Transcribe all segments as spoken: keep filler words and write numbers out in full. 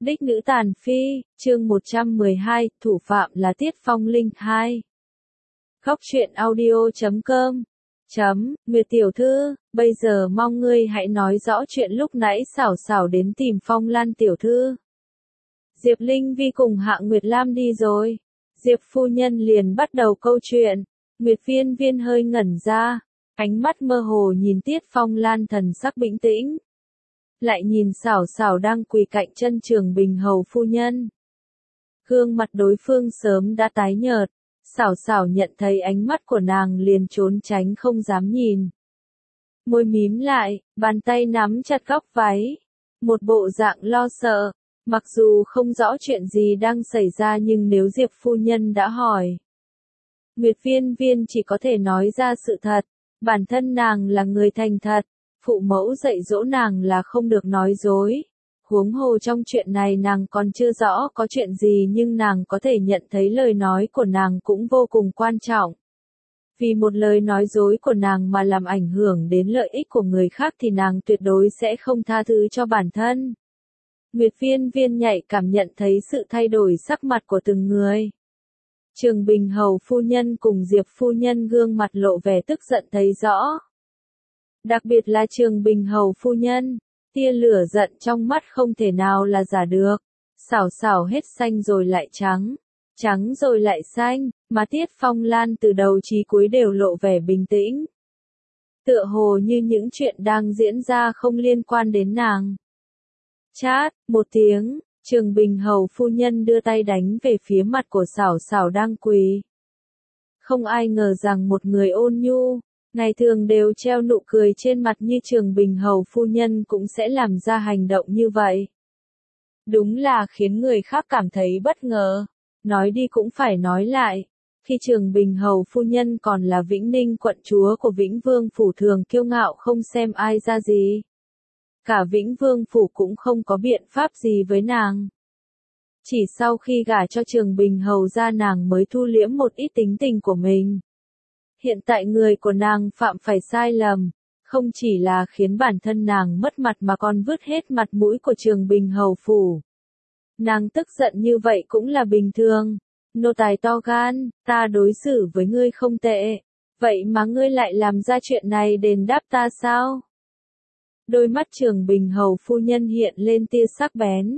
Đích nữ tàn phi, chương một trăm mười hai, thủ phạm là Tiết Phong Linh hai. Góc truyện audio chấm com chấm, Nguyệt tiểu thư, bây giờ mong ngươi hãy nói rõ chuyện lúc nãy xảo xảo đến tìm Phong Lan tiểu thư. Diệp Linh Vi cùng Hạ Nguyệt Lam đi rồi. Diệp phu nhân liền bắt đầu câu chuyện. Nguyệt Viên Viên hơi ngẩn ra, ánh mắt mơ hồ nhìn Tiết Phong Lan thần sắc bình tĩnh. Lại nhìn xảo xảo đang quỳ cạnh chân Trường Bình hầu phu nhân. Gương mặt đối phương sớm đã tái nhợt, xảo xảo nhận thấy ánh mắt của nàng liền trốn tránh không dám nhìn. Môi mím lại, bàn tay nắm chặt góc váy, một bộ dạng lo sợ, mặc dù không rõ chuyện gì đang xảy ra nhưng nếu Diệp phu nhân đã hỏi. Nguyệt Viên Viên chỉ có thể nói ra sự thật, bản thân nàng là người thành thật. Phụ mẫu dạy dỗ nàng là không được nói dối. Huống hồ trong chuyện này nàng còn chưa rõ có chuyện gì nhưng nàng có thể nhận thấy lời nói của nàng cũng vô cùng quan trọng. Vì một lời nói dối của nàng mà làm ảnh hưởng đến lợi ích của người khác thì nàng tuyệt đối sẽ không tha thứ cho bản thân. Nguyệt Viên Viên nhạy cảm nhận thấy sự thay đổi sắc mặt của từng người. Trường Bình hầu phu nhân cùng Diệp phu nhân gương mặt lộ vẻ tức giận thấy rõ. Đặc biệt là Trường Bình hầu phu nhân, tia lửa giận trong mắt không thể nào là giả được. Xảo xảo hết xanh rồi lại trắng, trắng rồi lại xanh, mà Tiết Phong Lan từ đầu chí cuối đều lộ vẻ bình tĩnh. Tựa hồ như những chuyện đang diễn ra không liên quan đến nàng. Chát, một tiếng, Trường Bình hầu phu nhân đưa tay đánh về phía mặt của xảo xảo đang quỳ. Không ai ngờ rằng một người ôn nhu, ngày thường đều treo nụ cười trên mặt như Trường Bình hầu phu nhân cũng sẽ làm ra hành động như vậy. Đúng là khiến người khác cảm thấy bất ngờ. Nói đi cũng phải nói lại, khi Trường Bình hầu phu nhân còn là Vĩnh Ninh quận chúa của Vĩnh Vương phủ thường kiêu ngạo không xem ai ra gì. Cả Vĩnh Vương phủ cũng không có biện pháp gì với nàng. Chỉ sau khi gả cho Trường Bình hầu ra nàng mới thu liễm một ít tính tình của mình. Hiện tại người của nàng phạm phải sai lầm, không chỉ là khiến bản thân nàng mất mặt mà còn vứt hết mặt mũi của Trường Bình hầu phủ. Nàng tức giận như vậy cũng là bình thường. Nô tài to gan, ta đối xử với ngươi không tệ. Vậy mà ngươi lại làm ra chuyện này đền đáp ta sao? Đôi mắt Trường Bình hầu phu nhân hiện lên tia sắc bén.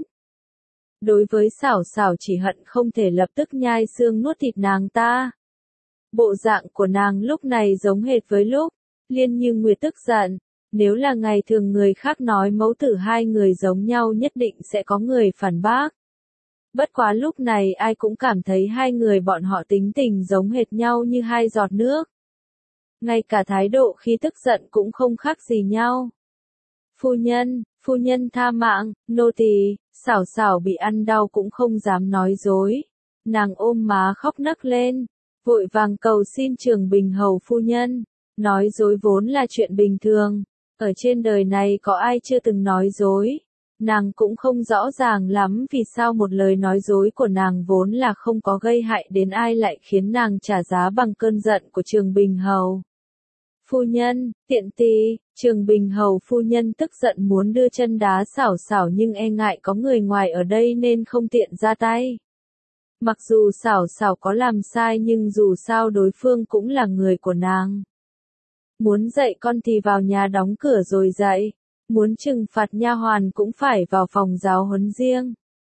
Đối với xảo xảo chỉ hận không thể lập tức nhai xương nuốt thịt nàng ta. Bộ dạng của nàng lúc này giống hệt với lúc Liên Như Nguyệt tức giận. Nếu là ngày thường người khác nói mẫu tử hai người giống nhau nhất định sẽ có người phản bác. Bất quá lúc này ai cũng cảm thấy hai người bọn họ tính tình giống hệt nhau như hai giọt nước. Ngay cả thái độ khi tức giận cũng không khác gì nhau. Phu nhân, phu nhân tha mạng, nô tỳ, xảo xảo bị ăn đau cũng không dám nói dối. Nàng ôm má khóc nấc lên, vội vàng cầu xin Trường Bình hầu phu nhân. Nói dối vốn là chuyện bình thường, ở trên đời này có ai chưa từng nói dối. Nàng cũng không rõ ràng lắm vì sao một lời nói dối của nàng vốn là không có gây hại đến ai lại khiến nàng trả giá bằng cơn giận của Trường Bình hầu. Phu nhân, tiện tì, Trường Bình hầu phu nhân tức giận muốn đưa chân đá xảo xảo nhưng e ngại có người ngoài ở đây nên không tiện ra tay. Mặc dù xảo xảo có làm sai nhưng dù sao đối phương cũng là người của nàng. Muốn dạy con thì vào nhà đóng cửa rồi dạy, muốn trừng phạt nha hoàn cũng phải vào phòng giáo huấn riêng.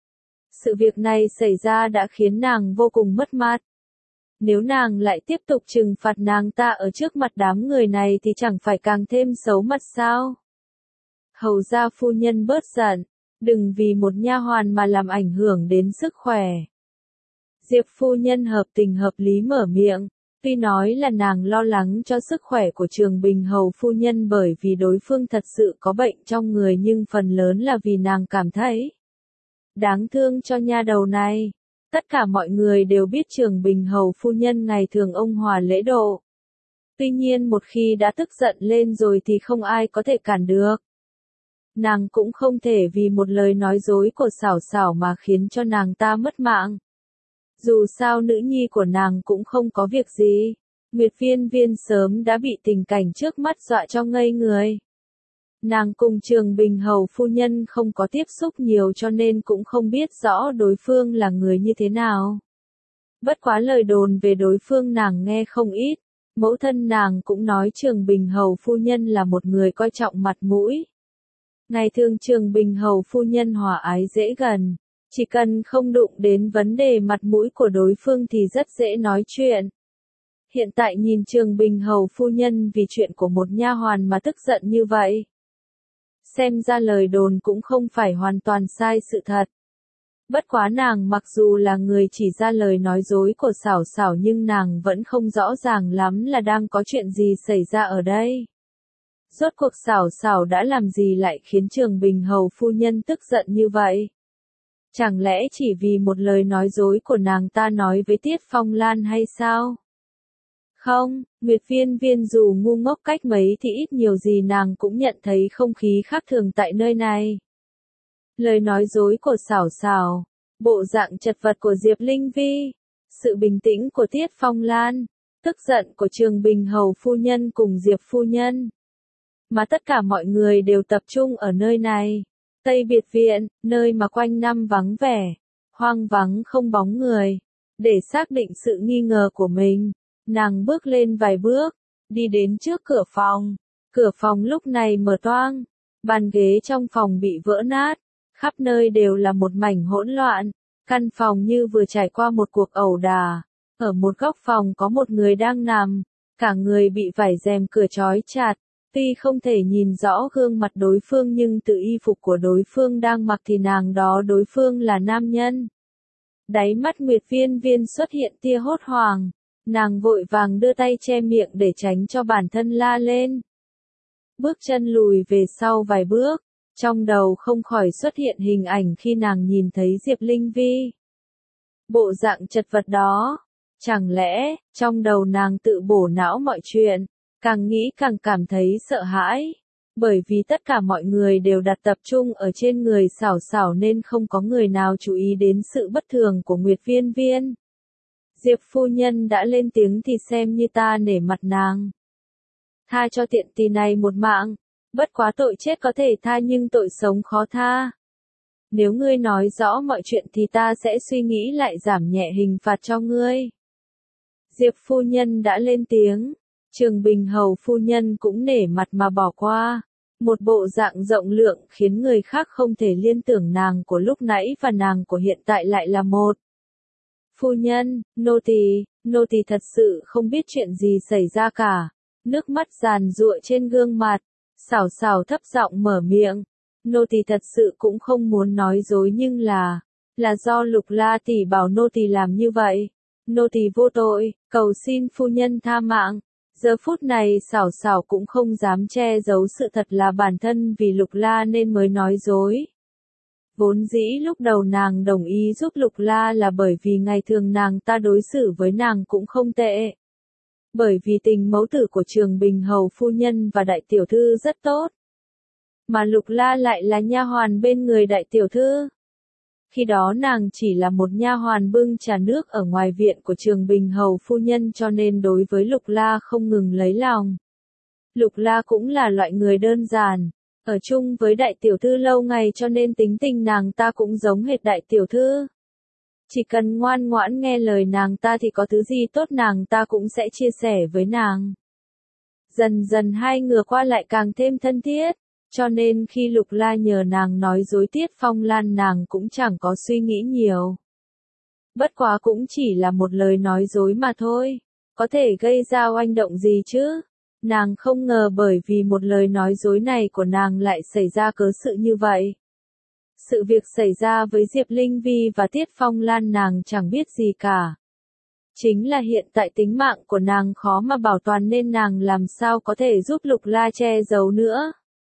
Sự việc này xảy ra đã khiến nàng vô cùng mất mặt. Nếu nàng lại tiếp tục trừng phạt nàng ta ở trước mặt đám người này thì chẳng phải càng thêm xấu mặt sao? Hầu gia phu nhân bớt giận, đừng vì một nha hoàn mà làm ảnh hưởng đến sức khỏe. Diệp phu nhân hợp tình hợp lý mở miệng, tuy nói là nàng lo lắng cho sức khỏe của Trường Bình hầu phu nhân bởi vì đối phương thật sự có bệnh trong người nhưng phần lớn là vì nàng cảm thấy đáng thương cho nha đầu này. Tất cả mọi người đều biết Trường Bình hầu phu nhân ngày thường ôn hòa lễ độ. Tuy nhiên một khi đã tức giận lên rồi thì không ai có thể cản được. Nàng cũng không thể vì một lời nói dối của xảo xảo mà khiến cho nàng ta mất mạng. Dù sao nữ nhi của nàng cũng không có việc gì. Nguyệt Viên Viên sớm đã bị tình cảnh trước mắt dọa cho ngây người. Nàng cùng Trường Bình Hầu phu nhân không có tiếp xúc nhiều cho nên cũng không biết rõ đối phương là người như thế nào. Bất quá lời đồn về đối phương nàng nghe không ít, mẫu thân nàng cũng nói Trường Bình Hầu phu nhân là một người coi trọng mặt mũi. Ngày thường Trường Bình Hầu phu nhân hòa ái dễ gần, chỉ cần không đụng đến vấn đề mặt mũi của đối phương thì rất dễ nói chuyện. Hiện tại nhìn Trường Bình Hầu phu nhân vì chuyện của một nha hoàn mà tức giận như vậy. Xem ra lời đồn cũng không phải hoàn toàn sai sự thật. Bất quá nàng mặc dù là người chỉ ra lời nói dối của Sảo Sảo nhưng nàng vẫn không rõ ràng lắm là đang có chuyện gì xảy ra ở đây. Rốt cuộc Sảo Sảo đã làm gì lại khiến Trường Bình Hầu phu nhân tức giận như vậy? Chẳng lẽ chỉ vì một lời nói dối của nàng ta nói với Tiết Phong Lan hay sao? Không, Nguyệt Viên Viên dù ngu ngốc cách mấy thì ít nhiều gì nàng cũng nhận thấy không khí khác thường tại nơi này. Lời nói dối của Sảo Sảo, bộ dạng chật vật của Diệp Linh Vi, sự bình tĩnh của Tiết Phong Lan, tức giận của Trường Bình Hầu phu nhân cùng Diệp phu nhân. Mà tất cả mọi người đều tập trung ở nơi này. Tây Biệt Viện, nơi mà quanh năm vắng vẻ, hoang vắng không bóng người. Để xác định sự nghi ngờ của mình, nàng bước lên vài bước, đi đến trước cửa phòng. Cửa phòng lúc này mở toang, bàn ghế trong phòng bị vỡ nát, khắp nơi đều là một mảnh hỗn loạn. Căn phòng như vừa trải qua một cuộc ẩu đả. Ở một góc phòng có một người đang nằm, cả người bị vải rèm cửa trói chặt. Tuy không thể nhìn rõ gương mặt đối phương nhưng từ y phục của đối phương đang mặc thì nàng đó đối phương là nam nhân. Đáy mắt Nguyệt Viên Viên xuất hiện tia hốt hoảng, nàng vội vàng đưa tay che miệng để tránh cho bản thân la lên. Bước chân lùi về sau vài bước, trong đầu không khỏi xuất hiện hình ảnh khi nàng nhìn thấy Diệp Linh Vi. Bộ dạng chật vật đó, chẳng lẽ, trong đầu nàng tự bổ não mọi chuyện. Càng nghĩ càng cảm thấy sợ hãi, bởi vì tất cả mọi người đều đặt tập trung ở trên người Sảo Sảo nên không có người nào chú ý đến sự bất thường của Nguyệt Viên Viên. Diệp phu nhân đã lên tiếng thì xem như ta nể mặt nàng. Tha cho tiện tì này một mạng, bất quá tội chết có thể tha nhưng tội sống khó tha. Nếu ngươi nói rõ mọi chuyện thì ta sẽ suy nghĩ lại giảm nhẹ hình phạt cho ngươi. Diệp phu nhân đã lên tiếng. Trường Bình Hầu phu nhân cũng nể mặt mà bỏ qua. Một bộ dạng rộng lượng khiến người khác không thể liên tưởng nàng của lúc nãy và nàng của hiện tại lại là một. Phu nhân, nô tỳ, nô tỳ thật sự không biết chuyện gì xảy ra cả. Nước mắt giàn giụa trên gương mặt. Sảo Sảo thấp giọng mở miệng. Nô tỳ thật sự cũng không muốn nói dối nhưng là, là do Lục La tỷ bảo nô tỳ làm như vậy. Nô tỳ vô tội, cầu xin phu nhân tha mạng. Giờ phút này Sảo Sảo cũng không dám che giấu sự thật là bản thân vì Lục La nên mới nói dối. Vốn dĩ lúc đầu nàng đồng ý giúp Lục La là bởi vì ngày thường nàng ta đối xử với nàng cũng không tệ. Bởi vì tình mẫu tử của Trường Bình Hầu phu nhân và đại tiểu thư rất tốt. Mà Lục La lại là nha hoàn bên người đại tiểu thư. Khi đó nàng chỉ là một nha hoàn bưng trà nước ở ngoài viện của Trường Bình Hầu phu nhân cho nên đối với Lục La không ngừng lấy lòng. Lục La cũng là loại người đơn giản, ở chung với đại tiểu thư lâu ngày cho nên tính tình nàng ta cũng giống hệt đại tiểu thư. Chỉ cần ngoan ngoãn nghe lời nàng ta thì có thứ gì tốt nàng ta cũng sẽ chia sẻ với nàng. Dần dần hai người qua lại càng thêm thân thiết. Cho nên khi Lục La nhờ nàng nói dối Tiết Phong Lan nàng cũng chẳng có suy nghĩ nhiều. Bất quá cũng chỉ là một lời nói dối mà thôi. Có thể gây ra oanh động gì chứ? Nàng không ngờ bởi vì một lời nói dối này của nàng lại xảy ra cớ sự như vậy. Sự việc xảy ra với Diệp Linh Vi và Tiết Phong Lan nàng chẳng biết gì cả. Chính là hiện tại tính mạng của nàng khó mà bảo toàn nên nàng làm sao có thể giúp Lục La che giấu nữa.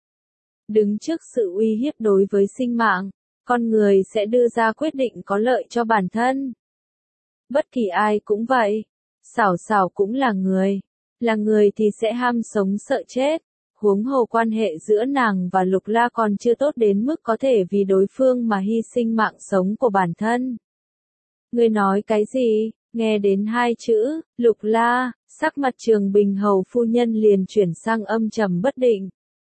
Đứng trước sự uy hiếp đối với sinh mạng, con người sẽ đưa ra quyết định có lợi cho bản thân. Bất kỳ ai cũng vậy. Sảo Sảo cũng là người. Là người thì sẽ ham sống sợ chết. Huống hồ quan hệ giữa nàng và Lục La còn chưa tốt đến mức có thể vì đối phương mà hy sinh mạng sống của bản thân. Ngươi nói cái gì? Nghe đến hai chữ, Lục La, sắc mặt Trường Bình Hầu phu nhân liền chuyển sang âm trầm bất định.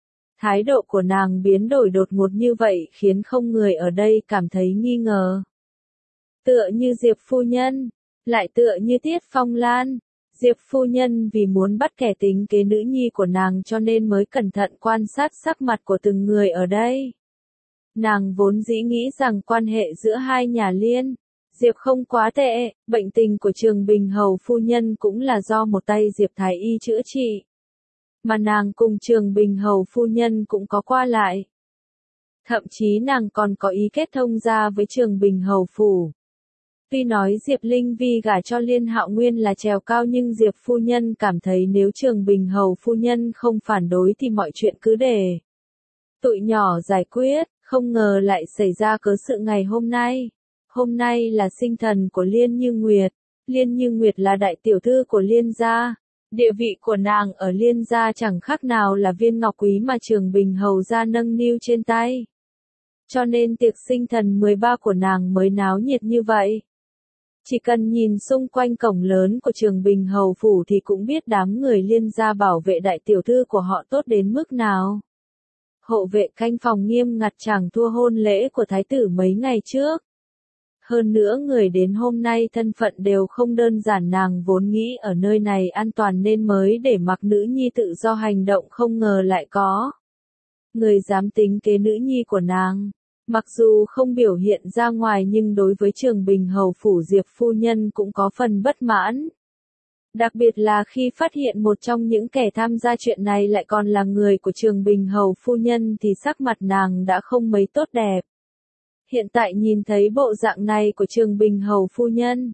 Thái độ của nàng biến đổi đột ngột như vậy khiến không người ở đây cảm thấy nghi ngờ. Tựa như Diệp phu nhân, lại tựa như Tiết Phong Lan. Diệp phu nhân vì muốn bắt kẻ tính kế nữ nhi của nàng cho nên mới cẩn thận quan sát sắc mặt của từng người ở đây. Nàng vốn dĩ nghĩ rằng quan hệ giữa hai nhà Liên, Diệp không quá tệ, bệnh tình của Trường Bình Hầu phu nhân cũng là do một tay Diệp Thái Y chữa trị. Mà nàng cùng Trường Bình Hầu phu nhân cũng có qua lại. Thậm chí nàng còn có ý kết thông gia với Trường Bình Hầu phủ. Tuy nói Diệp Linh Vi gả cho Liên Hạo Nguyên là trèo cao nhưng Diệp phu nhân cảm thấy nếu Trường Bình Hầu phu nhân không phản đối thì mọi chuyện cứ để tụi nhỏ giải quyết, không ngờ lại xảy ra cớ sự ngày hôm nay. Hôm nay là sinh thần của Liên Như Nguyệt. Liên Như Nguyệt là đại tiểu thư của Liên gia. Địa vị của nàng ở Liên gia chẳng khác nào là viên ngọc quý mà Trường Bình Hầu gia nâng niu trên tay. Cho nên tiệc sinh thần mười ba của nàng mới náo nhiệt như vậy. Chỉ cần nhìn xung quanh cổng lớn của Trường Bình Hầu phủ thì cũng biết đám người Liên gia bảo vệ đại tiểu thư của họ tốt đến mức nào. Hộ vệ canh phòng nghiêm ngặt chẳng thua hôn lễ của thái tử mấy ngày trước. Hơn nữa người đến hôm nay thân phận đều không đơn giản, nàng vốn nghĩ ở nơi này an toàn nên mới để mặc nữ nhi tự do hành động, không ngờ lại có người dám tính kế nữ nhi của nàng. Mặc dù không biểu hiện ra ngoài nhưng đối với Trường Bình Hầu phủ Diệp phu nhân cũng có phần bất mãn. Đặc biệt là khi phát hiện một trong những kẻ tham gia chuyện này lại còn là người của Trường Bình Hầu phu nhân thì sắc mặt nàng đã không mấy tốt đẹp. Hiện tại nhìn thấy bộ dạng này của Trường Bình Hầu phu nhân,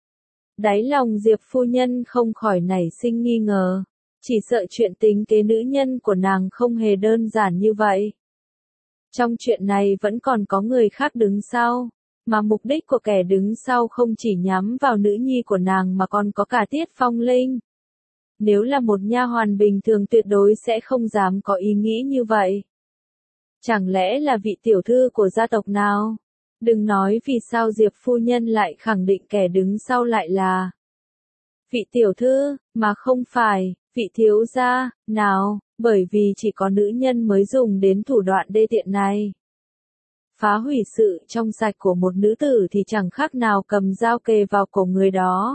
đáy lòng Diệp phu nhân không khỏi nảy sinh nghi ngờ, chỉ sợ chuyện tính kế nữ nhân của nàng không hề đơn giản như vậy. Trong chuyện này vẫn còn có người khác đứng sau, mà mục đích của kẻ đứng sau không chỉ nhắm vào nữ nhi của nàng mà còn có cả Tiết Phong Linh. Nếu là một nha hoàn bình thường tuyệt đối sẽ không dám có ý nghĩ như vậy. Chẳng lẽ là vị tiểu thư của gia tộc nào? Đừng nói vì sao Diệp phu nhân lại khẳng định kẻ đứng sau lại là vị tiểu thư, mà không phải vị thiếu gia nào, bởi vì chỉ có nữ nhân mới dùng đến thủ đoạn đê tiện này. Phá hủy sự trong sạch của một nữ tử thì chẳng khác nào cầm dao kề vào cổ người đó.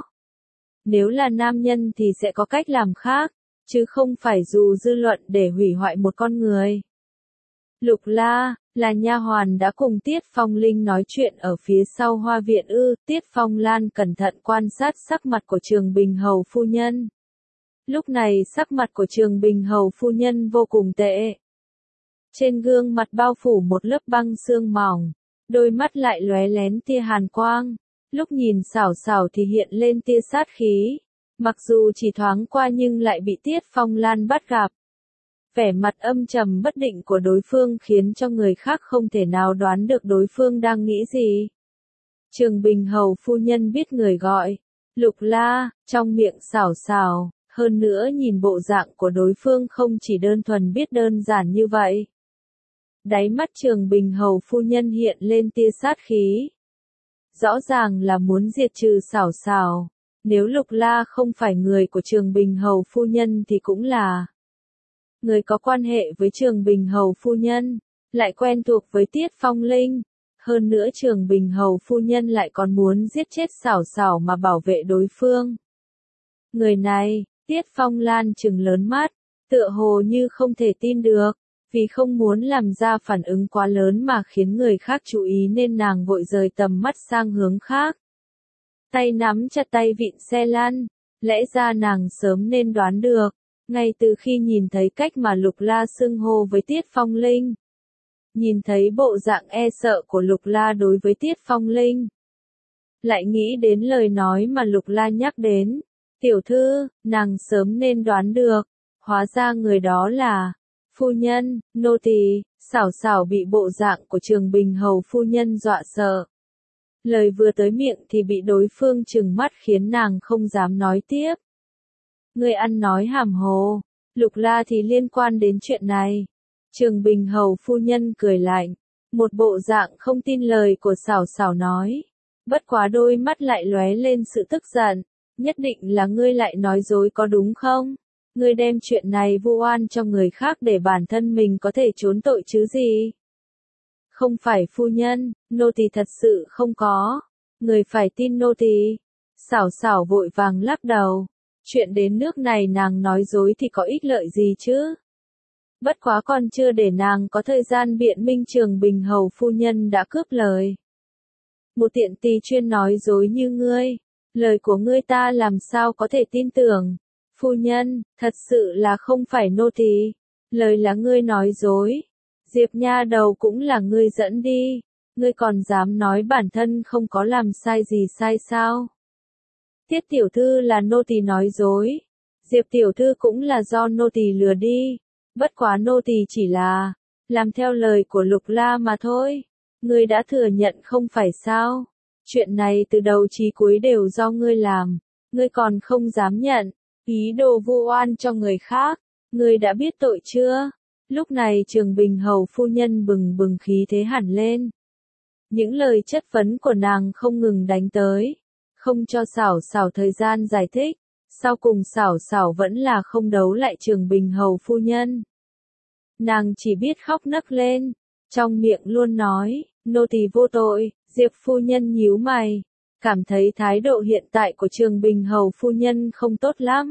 Nếu là nam nhân thì sẽ có cách làm khác, chứ không phải dù dư luận để hủy hoại một con người. Lục La, là nha hoàn đã cùng Tiết Phong Linh nói chuyện ở phía sau hoa viện ư? Tiết Phong Lan cẩn thận quan sát sắc mặt của Trường Bình Hầu phu nhân. Lúc này sắc mặt của Trường Bình Hầu phu nhân vô cùng tệ. Trên gương mặt bao phủ một lớp băng sương mỏng, đôi mắt lại lóe lén tia hàn quang. Lúc nhìn xảo xảo thì hiện lên tia sát khí. Mặc dù chỉ thoáng qua nhưng lại bị Tiết Phong Lan bắt gặp. Vẻ mặt âm trầm bất định của đối phương khiến cho người khác không thể nào đoán được đối phương đang nghĩ gì. Trường Bình Hầu phu nhân biết người gọi, Lục La, trong miệng xảo xảo, hơn nữa nhìn bộ dạng của đối phương không chỉ đơn thuần biết đơn giản như vậy. Đáy mắt Trường Bình Hầu phu nhân hiện lên tia sát khí. Rõ ràng là muốn diệt trừ xảo xảo, nếu Lục La không phải người của Trường Bình Hầu phu nhân thì cũng là người có quan hệ với Trường Bình Hầu phu nhân, lại quen thuộc với Tiết Phong Linh. Hơn nữa Trường Bình Hầu phu nhân lại còn muốn giết chết xảo xảo mà bảo vệ đối phương. Người này, Tiết Phong Lan trừng lớn mắt, tựa hồ như không thể tin được, vì không muốn làm ra phản ứng quá lớn mà khiến người khác chú ý nên nàng vội rời tầm mắt sang hướng khác. Tay nắm chặt tay vịn xe lăn, lẽ ra nàng sớm nên đoán được. Ngay từ khi nhìn thấy cách mà Lục La xưng hô với Tiết Phong Linh, nhìn thấy bộ dạng e sợ của Lục La đối với Tiết Phong Linh, lại nghĩ đến lời nói mà Lục La nhắc đến, tiểu thư, nàng sớm nên đoán được, hóa ra người đó là phu nhân, nô tỳ. Xảo xảo bị bộ dạng của Trường Bình Hầu phu nhân dọa sợ. Lời vừa tới miệng thì bị đối phương trừng mắt khiến nàng không dám nói tiếp. Người ăn nói hàm hồ, Lục La thì liên quan đến chuyện này. Trường Bình Hầu phu nhân cười lạnh, một bộ dạng không tin lời của xảo xảo nói. Bất quá đôi mắt lại lóe lên sự tức giận, nhất định là ngươi lại nói dối có đúng không? Ngươi đem chuyện này vu oan cho người khác để bản thân mình có thể trốn tội chứ gì? Không phải phu nhân, nô tỳ thật sự không có. Người phải tin nô tỳ. Xảo xảo vội vàng lắc đầu. Chuyện đến nước này nàng nói dối thì có ích lợi gì chứ? Bất quá còn chưa để nàng có thời gian biện minh, Trường Bình hầu phu nhân đã cướp lời. Một tiện tỳ chuyên nói dối như ngươi, lời của ngươi ta làm sao có thể tin tưởng? Phu nhân, thật sự là không phải nô tỳ, lời là ngươi nói dối. Diệp nha đầu cũng là ngươi dẫn đi, ngươi còn dám nói bản thân không có làm sai gì sai sao? Tiết tiểu thư là nô tỳ nói dối, Diệp tiểu thư cũng là do nô tỳ lừa đi, bất quá nô tỳ chỉ là làm theo lời của Lục La mà thôi. Ngươi đã thừa nhận không phải sao? Chuyện này từ đầu chí cuối đều do ngươi làm, ngươi còn không dám nhận, ý đồ vu oan cho người khác, ngươi đã biết tội chưa? Lúc này Trường Bình hầu phu nhân bừng bừng khí thế hẳn lên. Những lời chất vấn của nàng không ngừng đánh tới, không cho xảo xảo thời gian giải thích, sau cùng xảo xảo vẫn là không đấu lại Trường Bình hầu phu nhân. Nàng chỉ biết khóc nấc lên, trong miệng luôn nói, nô tỳ vô tội. Diệp phu nhân nhíu mày, cảm thấy thái độ hiện tại của Trường Bình hầu phu nhân không tốt lắm.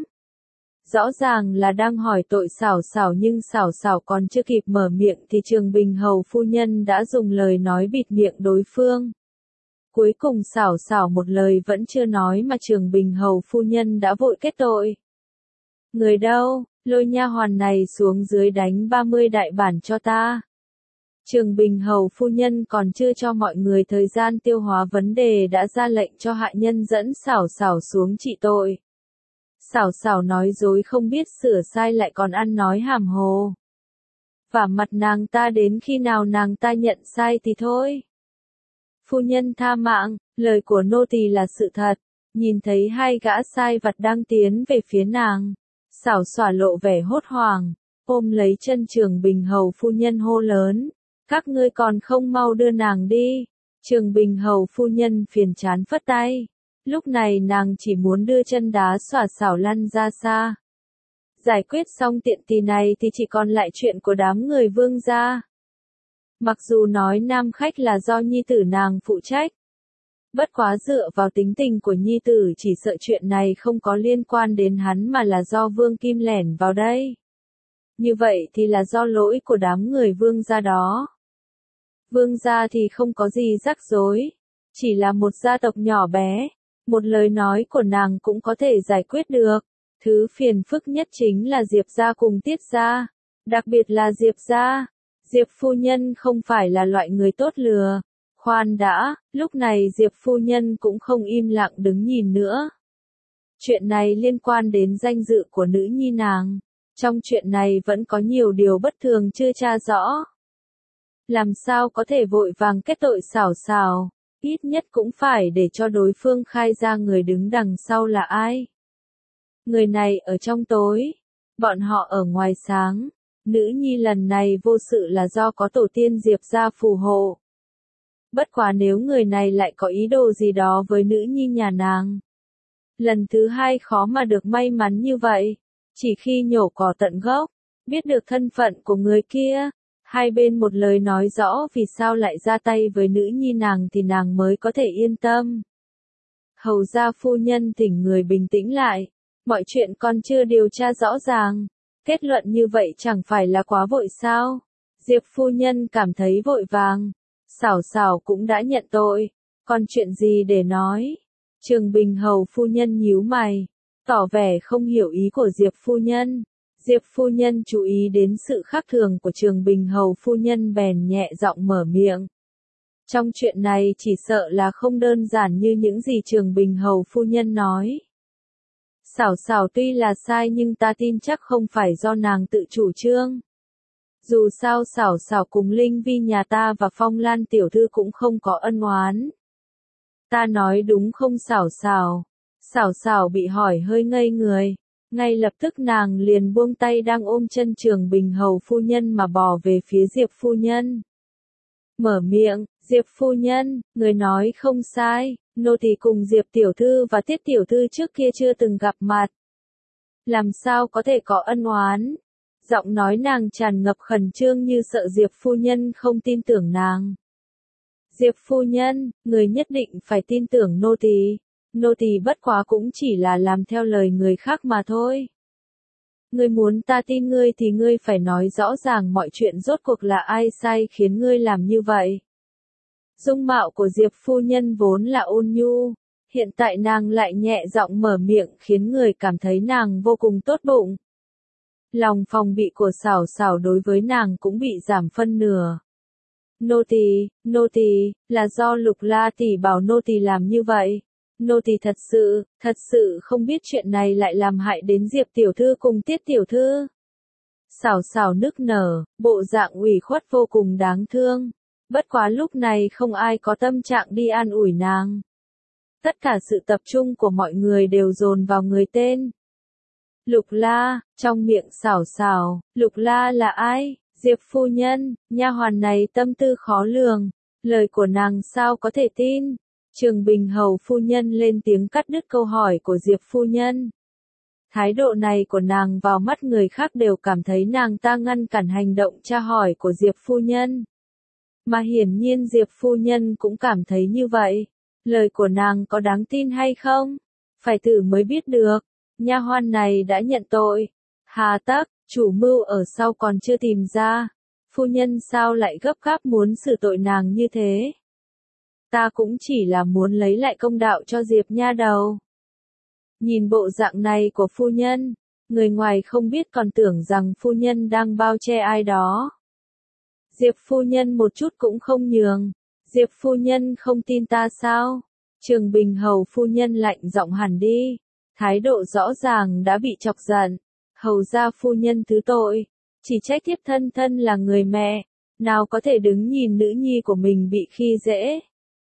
Rõ ràng là đang hỏi tội xảo xảo, nhưng xảo xảo còn chưa kịp mở miệng thì Trường Bình hầu phu nhân đã dùng lời nói bịt miệng đối phương. Cuối cùng xảo xảo một lời vẫn chưa nói mà Trường Bình hầu phu nhân đã vội kết tội. Người đâu, lôi nha hoàn này xuống dưới đánh ba mươi đại bản cho ta. Trường Bình hầu phu nhân còn chưa cho mọi người thời gian tiêu hóa vấn đề đã ra lệnh cho hạ nhân dẫn xảo xảo xuống trị tội. Xảo xảo nói dối không biết sửa sai lại còn ăn nói hàm hồ. Vả mặt nàng ta đến khi nào nàng ta nhận sai thì thôi. Phu nhân tha mạng, lời của nô tỳ là sự thật. Nhìn thấy hai gã sai vặt đang tiến về phía nàng, xảo xảo lộ vẻ hốt hoảng, ôm lấy chân Trường Bình hầu phu nhân hô lớn. Các ngươi còn không mau đưa nàng đi. Trường Bình hầu phu nhân phiền chán phất tay. Lúc này nàng chỉ muốn đưa chân đá xỏa xảo lăn ra xa. Giải quyết xong tiện tỳ này thì chỉ còn lại chuyện của đám người Vương gia. Mặc dù nói nam khách là do nhi tử nàng phụ trách, bất quá dựa vào tính tình của nhi tử chỉ sợ chuyện này không có liên quan đến hắn mà là do Vương Kim lẻn vào đây. Như vậy thì là do lỗi của đám người Vương gia đó. Vương gia thì không có gì rắc rối, chỉ là một gia tộc nhỏ bé, một lời nói của nàng cũng có thể giải quyết được. Thứ phiền phức nhất chính là Diệp gia cùng Tiết gia, đặc biệt là Diệp gia. Diệp phu nhân không phải là loại người tốt lừa. Khoan đã, lúc này Diệp phu nhân cũng không im lặng đứng nhìn nữa. Chuyện này liên quan đến danh dự của nữ nhi nàng, trong chuyện này vẫn có nhiều điều bất thường chưa tra rõ. Làm sao có thể vội vàng kết tội xảo xảo, ít nhất cũng phải để cho đối phương khai ra người đứng đằng sau là ai. Người này ở trong tối, bọn họ ở ngoài sáng, nữ nhi lần này vô sự là do có tổ tiên Diệp gia phù hộ. Bất quá nếu người này lại có ý đồ gì đó với nữ nhi nhà nàng. Lần thứ hai khó mà được may mắn như vậy, chỉ khi nhổ cỏ tận gốc, biết được thân phận của người kia. Hai bên một lời nói rõ vì sao lại ra tay với nữ nhi nàng thì nàng mới có thể yên tâm. Hầu gia phu nhân thỉnh người bình tĩnh lại, mọi chuyện còn chưa điều tra rõ ràng, kết luận như vậy chẳng phải là quá vội sao? Diệp phu nhân cảm thấy vội vàng, xảo xảo cũng đã nhận tội, còn chuyện gì để nói? Trường Bình hầu phu nhân nhíu mày, tỏ vẻ không hiểu ý của Diệp phu nhân. Diệp phu nhân chú ý đến sự khác thường của Trường Bình hầu phu nhân bèn nhẹ giọng mở miệng. Trong chuyện này chỉ sợ là không đơn giản như những gì Trường Bình hầu phu nhân nói. Xảo xảo tuy là sai nhưng ta tin chắc không phải do nàng tự chủ trương. Dù sao xảo xảo cùng Linh Vi nhà ta và Phong Lan tiểu thư cũng không có ân oán. Ta nói đúng không xảo xảo? Xảo xảo bị hỏi hơi ngây người. Ngay lập tức nàng liền buông tay đang ôm chân Trường Bình hầu phu nhân mà bò về phía Diệp phu nhân. Mở miệng, Diệp phu nhân, người nói không sai, nô tỳ cùng Diệp tiểu thư và Tiết tiểu thư trước kia chưa từng gặp mặt. làm sao có thể có ân oán. Giọng nói nàng tràn ngập khẩn trương như sợ Diệp phu nhân không tin tưởng nàng. Diệp phu nhân, người nhất định phải tin tưởng nô tỳ. Nô tỳ bất quá cũng chỉ là làm theo lời người khác mà thôi. Ngươi muốn ta tin ngươi thì ngươi phải nói rõ ràng mọi chuyện rốt cuộc là ai sai khiến ngươi làm như vậy. Dung mạo của Diệp phu nhân vốn là ôn nhu, hiện tại nàng lại nhẹ giọng mở miệng khiến người cảm thấy nàng vô cùng tốt bụng. Lòng phòng bị của Sảo Sảo đối với nàng cũng bị giảm phân nửa. Nô tỳ, nô tỳ, là do Lục La tỷ bảo nô tỳ làm như vậy. Nô tỳ thật sự, thật sự không biết chuyện này lại làm hại đến Diệp tiểu thư cùng Tiết tiểu thư. Sảo Sảo nức nở, bộ dạng ủy khuất vô cùng đáng thương. Bất quá lúc này không ai có tâm trạng đi an ủi nàng. Tất cả sự tập trung của mọi người đều dồn vào người tên Lục La. Trong miệng Sảo Sảo, Lục La là ai? Diệp phu nhân, nha hoàn này tâm tư khó lường, lời của nàng sao có thể tin? Trường Bình hầu phu nhân lên tiếng cắt đứt câu hỏi của Diệp phu nhân. Thái độ này của nàng vào mắt người khác đều cảm thấy nàng ta ngăn cản hành động tra hỏi của Diệp phu nhân. Mà hiển nhiên Diệp phu nhân cũng cảm thấy như vậy. Lời của nàng có đáng tin hay không? Phải thử mới biết được. Nha hoàn này đã nhận tội. Hà tắc, chủ mưu ở sau còn chưa tìm ra. Phu nhân sao lại gấp gáp muốn xử tội nàng như thế? Ta cũng chỉ là muốn lấy lại công đạo cho Diệp nha đầu. Nhìn bộ dạng này của phu nhân, người ngoài không biết còn tưởng rằng phu nhân đang bao che ai đó. Diệp phu nhân một chút cũng không nhường. Diệp phu nhân không tin ta sao? Trường Bình hầu phu nhân lạnh giọng hẳn đi. Thái độ rõ ràng đã bị chọc giận. Hầu gia phu nhân thứ tội. Chỉ trách thiếp thân thân là người mẹ. Nào có thể đứng nhìn nữ nhi của mình bị khi dễ.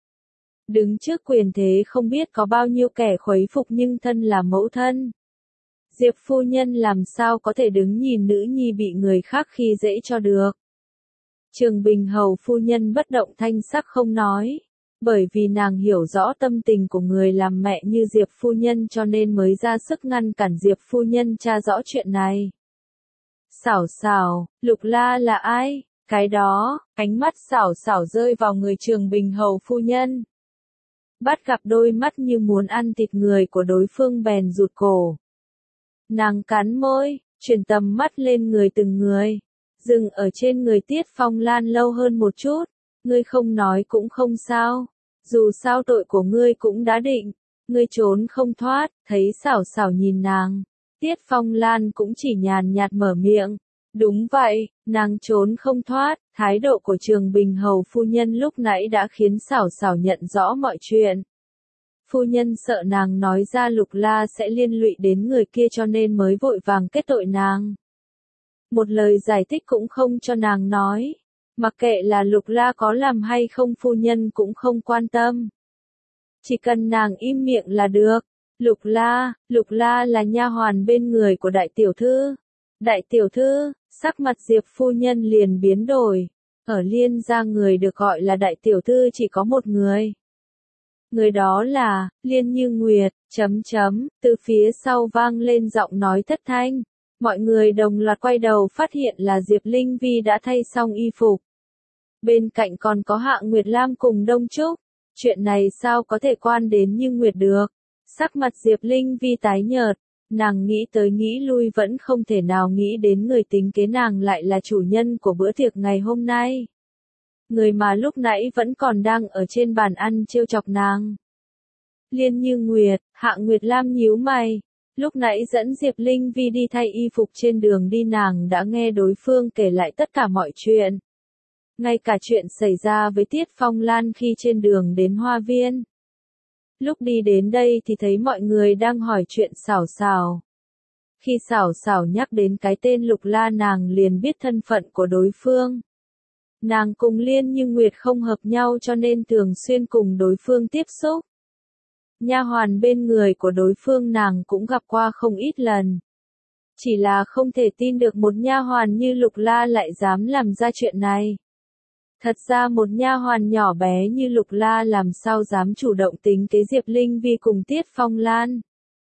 Đứng trước quyền thế không biết có bao nhiêu kẻ khuấy phục nhưng thân là mẫu thân. Diệp phu nhân làm sao có thể đứng nhìn nữ nhi bị người khác khi dễ cho được. Trường Bình hầu phu nhân bất động thanh sắc không nói. Bởi vì nàng hiểu rõ tâm tình của người làm mẹ như Diệp phu nhân cho nên mới ra sức ngăn cản Diệp phu nhân tra rõ chuyện này. Sảo Sảo, Lục La là ai? Cái đó, ánh mắt Sảo Sảo rơi vào người Trường Bình hầu phu nhân. Bắt gặp đôi mắt như muốn ăn thịt người của đối phương bèn rụt cổ. Nàng cắn môi, chuyển tầm mắt lên người từng người. Dừng ở trên người Tiết Phong Lan lâu hơn một chút. Ngươi không nói cũng không sao. Dù sao tội của ngươi cũng đã định. Ngươi trốn không thoát, thấy Sảo Sảo nhìn nàng. Tiết Phong Lan cũng chỉ nhàn nhạt mở miệng. Đúng vậy, nàng trốn không thoát. Thái độ của Trường Bình hầu phu nhân lúc nãy đã khiến Sảo Sảo nhận rõ mọi chuyện. Phu nhân sợ nàng nói ra Lục La sẽ liên lụy đến người kia cho nên mới vội vàng kết tội nàng. Một lời giải thích cũng không cho nàng nói. Mặc kệ là Lục La có làm hay không phu nhân cũng không quan tâm. Chỉ cần nàng im miệng là được. Lục La, Lục La là nha hoàn bên người của đại tiểu thư. Đại tiểu thư, sắc mặt Diệp phu nhân liền biến đổi. Ở Liên gia người được gọi là đại tiểu thư chỉ có một người. Người đó là, Liên Như Nguyệt, chấm chấm, từ phía sau vang lên giọng nói thất thanh. Mọi người đồng loạt quay đầu phát hiện là Diệp Linh Vi đã thay xong y phục. Bên cạnh còn có Hạ Nguyệt Lam cùng Đông Trúc. Chuyện này sao có thể quan đến Như Nguyệt được? Sắc mặt Diệp Linh Vi tái nhợt. Nàng nghĩ tới nghĩ lui vẫn không thể nào nghĩ đến người tính kế nàng lại là chủ nhân của bữa tiệc ngày hôm nay. Người mà lúc nãy vẫn còn đang ở trên bàn ăn trêu chọc nàng. Liên Như Nguyệt, Hạ Nguyệt Lam nhíu mày. Lúc nãy dẫn Diệp Linh Vi đi thay y phục trên đường đi nàng đã nghe đối phương kể lại tất cả mọi chuyện. Ngay cả chuyện xảy ra với Tiết Phong Lan khi trên đường đến Hoa Viên. Lúc đi đến đây thì thấy mọi người đang hỏi chuyện Sảo Sảo. Khi Sảo Sảo nhắc đến cái tên Lục La nàng liền biết thân phận của đối phương. Nàng cùng Liên Như Nguyệt không hợp nhau cho nên thường xuyên cùng đối phương tiếp xúc. Nha hoàn bên người của đối phương nàng cũng gặp qua không ít lần. Chỉ là không thể tin được một nha hoàn như Lục La lại dám làm ra chuyện này. Thật ra một nha hoàn nhỏ bé như Lục La làm sao dám chủ động tính kế Diệp Linh Vi cùng Tiết Phong Lan.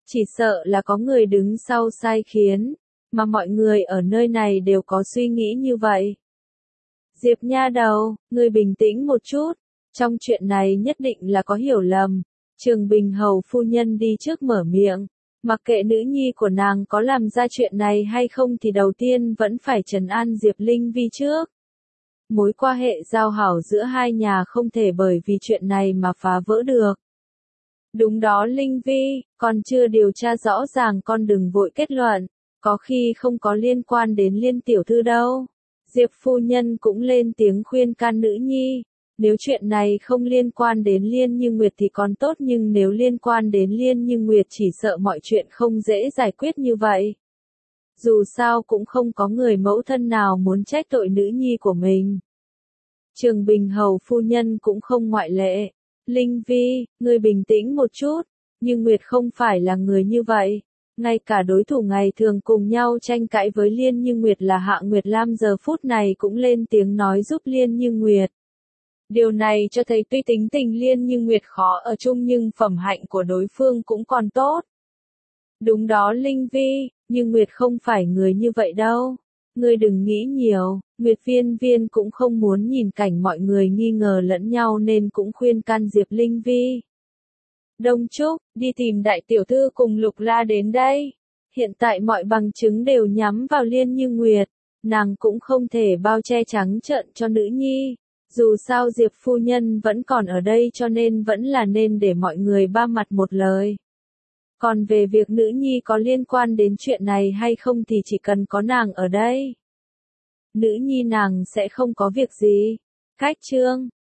Chỉ sợ là có người đứng sau sai khiến, mà mọi người ở nơi này đều có suy nghĩ như vậy. Diệp nha đầu, ngươi bình tĩnh một chút, trong chuyện này nhất định là có hiểu lầm. Trường Bình Hầu phu nhân đi trước mở miệng, mặc kệ nữ nhi của nàng có làm ra chuyện này hay không thì đầu tiên vẫn phải trấn an Diệp Linh Vi trước. Mối quan hệ giao hảo giữa hai nhà không thể bởi vì chuyện này mà phá vỡ được. Đúng đó Linh Vi, còn chưa điều tra rõ ràng con đừng vội kết luận, có khi không có liên quan đến Liên tiểu thư đâu. Diệp phu nhân cũng lên tiếng khuyên can nữ nhi, nếu chuyện này không liên quan đến Liên Như Nguyệt thì còn tốt nhưng nếu liên quan đến Liên Như Nguyệt chỉ sợ mọi chuyện không dễ giải quyết như vậy. Dù sao cũng không có người mẫu thân nào muốn trách tội nữ nhi của mình. Trường Bình Hầu phu nhân cũng không ngoại lệ. Linh Vi, ngươi bình tĩnh một chút, nhưng Nguyệt không phải là người như vậy. Ngay cả đối thủ ngày thường cùng nhau tranh cãi với Liên Như Nguyệt là Hạ Nguyệt Lam giờ phút này cũng lên tiếng nói giúp Liên Như Nguyệt. Điều này cho thấy tuy tính tình Liên Như Nguyệt khó ở chung nhưng phẩm hạnh của đối phương cũng còn tốt. Đúng đó Linh Vi, nhưng Nguyệt không phải người như vậy đâu. Ngươi đừng nghĩ nhiều, Nguyệt Viên Viên cũng không muốn nhìn cảnh mọi người nghi ngờ lẫn nhau nên cũng khuyên can Diệp Linh Vi. Đông Trúc, đi tìm đại tiểu thư cùng Lục La đến đây. Hiện tại mọi bằng chứng đều nhắm vào Liên Như Nguyệt, nàng cũng không thể bao che trắng trợn cho nữ nhi. Dù sao Diệp phu nhân vẫn còn ở đây cho nên vẫn là nên để mọi người ba mặt một lời. Còn về việc nữ nhi có liên quan đến chuyện này hay không thì chỉ cần có nàng ở đây, nữ nhi nàng sẽ không có việc gì. Khách trương,